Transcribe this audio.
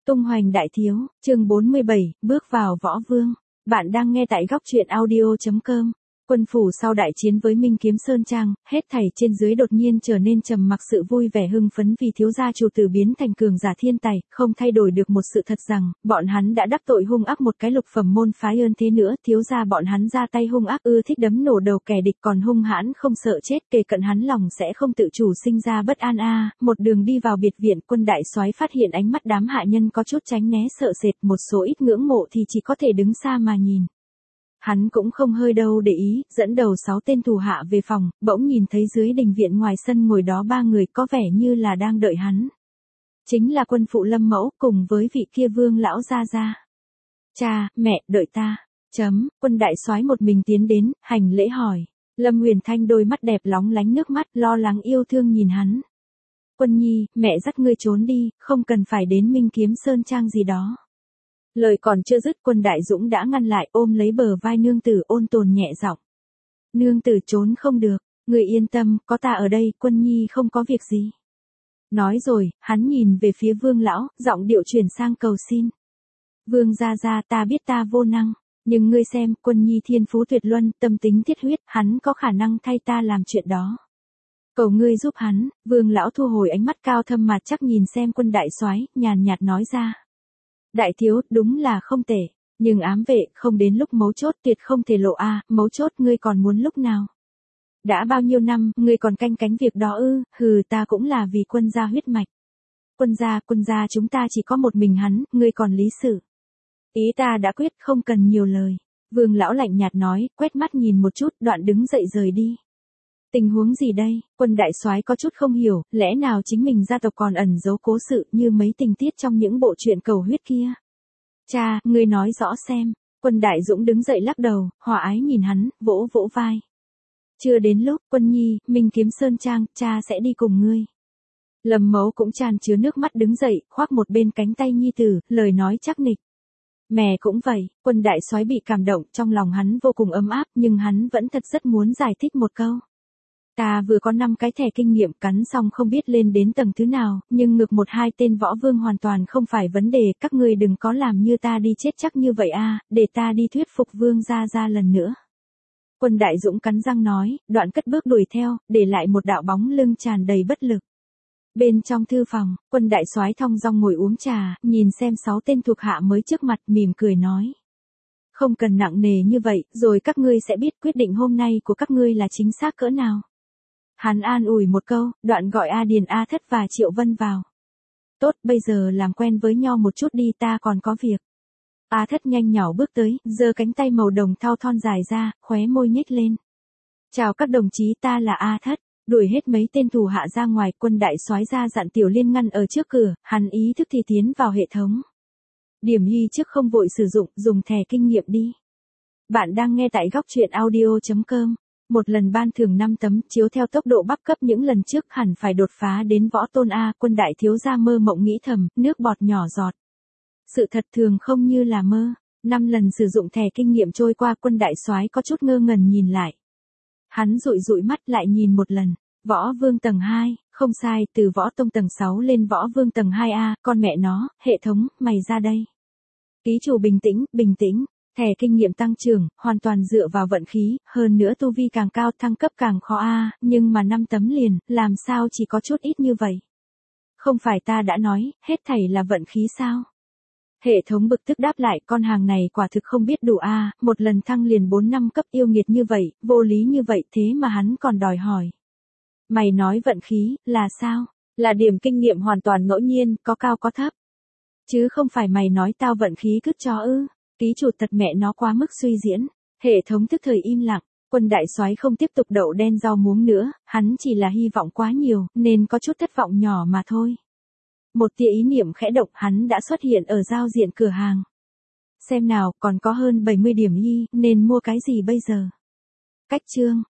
Tung hoành đại thiếu, chương 47, bước vào võ vương. Bạn đang nghe tại góc truyện audio.com. Quân phủ sau đại chiến với Minh Kiếm Sơn Trang, hết thảy trên dưới đột nhiên trở nên trầm mặc, sự vui vẻ hưng phấn vì thiếu gia chủ tử biến thành cường giả thiên tài, không thay đổi được một sự thật rằng, bọn hắn đã đắc tội hung ác một cái lục phẩm môn phái. Hơn thế nữa, thiếu gia bọn hắn ra tay hung ác, ưa thích đấm nổ đầu kẻ địch, còn hung hãn không sợ chết, kề cận hắn lòng sẽ không tự chủ sinh ra bất an a. Một đường đi vào biệt viện, Quân đại soái phát hiện ánh mắt đám hạ nhân có chút tránh né sợ sệt, một số ít ngưỡng mộ thì chỉ có thể đứng xa mà nhìn. Hắn cũng không hơi đâu để ý, dẫn đầu 6 tên thủ hạ về phòng, bỗng nhìn thấy dưới đình viện ngoài sân ngồi đó 3 người có vẻ như là đang đợi hắn. Chính là quân phụ Lâm Mẫu cùng với vị kia Vương lão gia gia. Cha, mẹ, đợi ta. Quân đại soái một mình tiến đến, hành lễ hỏi. Lâm Huyền Thanh đôi mắt đẹp lóng lánh nước mắt, lo lắng yêu thương nhìn hắn. Quân nhi, mẹ dắt ngươi trốn đi, không cần phải đến Minh Kiếm Sơn Trang gì đó. Lời còn chưa dứt, Quân Đại Dũng đã ngăn lại, ôm lấy bờ vai nương tử, ôn tồn nhẹ giọng. Nương tử trốn không được, người yên tâm, có ta ở đây, Quân nhi không có việc gì. Nói rồi, hắn nhìn về phía Vương lão, giọng điệu chuyển sang cầu xin. Vương gia gia, ta biết ta vô năng, nhưng ngươi xem, Quân nhi thiên phú tuyệt luân, tâm tính thiết huyết, hắn có khả năng thay ta làm chuyện đó. Cầu ngươi giúp hắn. Vương lão thu hồi ánh mắt cao thâm mà chắc nhìn xem Quân đại soái, nhàn nhạt nói ra. Đại thiếu, đúng là không tệ, nhưng ám vệ, không đến lúc mấu chốt, tuyệt không thể lộ a. Mấu chốt ngươi còn muốn lúc nào? Đã bao nhiêu năm, ngươi còn canh cánh việc đó ư? Hừ, ta cũng là vì Quân gia huyết mạch. Quân gia chúng ta chỉ có một mình hắn, ngươi còn lý sự. Ý ta đã quyết, không cần nhiều lời. Vương lão lạnh nhạt nói, quét mắt nhìn một chút, đoạn đứng dậy rời đi. Tình huống gì đây? Quân đại soái có chút không hiểu, lẽ nào chính mình gia tộc còn ẩn giấu cố sự như mấy tình tiết trong những bộ truyện cầu huyết kia? Cha, ngươi nói rõ xem. Quân đại Dũng đứng dậy lắc đầu, hòa ái nhìn hắn, vỗ vỗ vai. Chưa đến lúc, Quân nhi, Minh Kiếm Sơn Trang, cha sẽ đi cùng ngươi. Lâm Mẫu cũng tràn chứa nước mắt đứng dậy, khoác một bên cánh tay nhi tử, lời nói chắc nịch. Mẹ cũng vậy. Quân đại soái bị cảm động, trong lòng hắn vô cùng ấm áp, nhưng hắn vẫn thật rất muốn giải thích một câu. Ta vừa có 5 cái thẻ kinh nghiệm, cắn xong không biết lên đến tầng thứ nào, nhưng ngược 1-2 tên võ vương hoàn toàn không phải vấn đề, các ngươi đừng có làm như ta đi chết chắc như vậy a, để ta đi thuyết phục Vương gia gia lần nữa. Quân đại Dũng cắn răng nói, đoạn cất bước đuổi theo, để lại một đạo bóng lưng tràn đầy bất lực. Bên trong thư phòng, Quân đại soái thong dong ngồi uống trà, nhìn xem 6 tên thuộc hạ mới trước mặt, mỉm cười nói. Không cần nặng nề như vậy, rồi các ngươi sẽ biết quyết định hôm nay của các ngươi là chính xác cỡ nào. Hắn an ủi một câu, đoạn gọi A Điền, A Thất và Triệu Vân vào. Tốt, bây giờ làm quen với nhau một chút đi, ta còn có việc. A Thất nhanh nhỏ bước tới, giơ cánh tay màu đồng thau thon dài ra, khóe môi nhếch lên. Chào các đồng chí, ta là A Thất. Đuổi hết mấy tên thủ hạ ra ngoài, Quân đại soái ra dặn Tiểu Liên ngăn ở trước cửa, hắn ý thức thì tiến vào hệ thống. Điểm ghi trước không vội sử dụng, dùng thẻ kinh nghiệm đi. Bạn đang nghe tại góc truyện audio.com. Một lần ban thưởng 5 tấm, chiếu theo tốc độ bắp cấp những lần trước hẳn phải đột phá đến võ tôn A. Quân đại thiếu gia mơ mộng nghĩ thầm, nước bọt nhỏ giọt. Sự thật thường không như là mơ. 5 lần sử dụng thẻ kinh nghiệm trôi qua, Quân đại soái có chút ngơ ngẩn nhìn lại. Hắn dụi mắt lại nhìn một lần. Võ vương tầng 2, không sai, từ võ tông tầng 6 lên võ vương tầng 2A, con mẹ nó, hệ thống, mày ra đây. Ký chủ bình tĩnh. Thẻ kinh nghiệm tăng trưởng, hoàn toàn dựa vào vận khí, hơn nữa tu vi càng cao thăng cấp càng khó a, nhưng mà 5 tấm liền, làm sao chỉ có chút ít như vậy? Không phải ta đã nói, hết thảy là vận khí sao? Hệ thống bực tức đáp lại, con hàng này quả thực không biết đủ a, một lần thăng liền 4-5 cấp, yêu nghiệt như vậy, vô lý như vậy, thế mà hắn còn đòi hỏi. Mày nói vận khí, là sao? Là điểm kinh nghiệm hoàn toàn ngẫu nhiên, có cao có thấp. Chứ không phải mày nói tao vận khí cứt cho ư? Ký chủ thật mẹ nó quá mức suy diễn. Hệ thống tức thời im lặng. Quân đại soái không tiếp tục đậu đen rau muống nữa, hắn chỉ là hy vọng quá nhiều, nên có chút thất vọng nhỏ mà thôi. Một tia ý niệm khẽ động, hắn đã xuất hiện ở giao diện cửa hàng. Xem nào, còn có hơn 70 điểm y, nên mua cái gì bây giờ? Cách chương,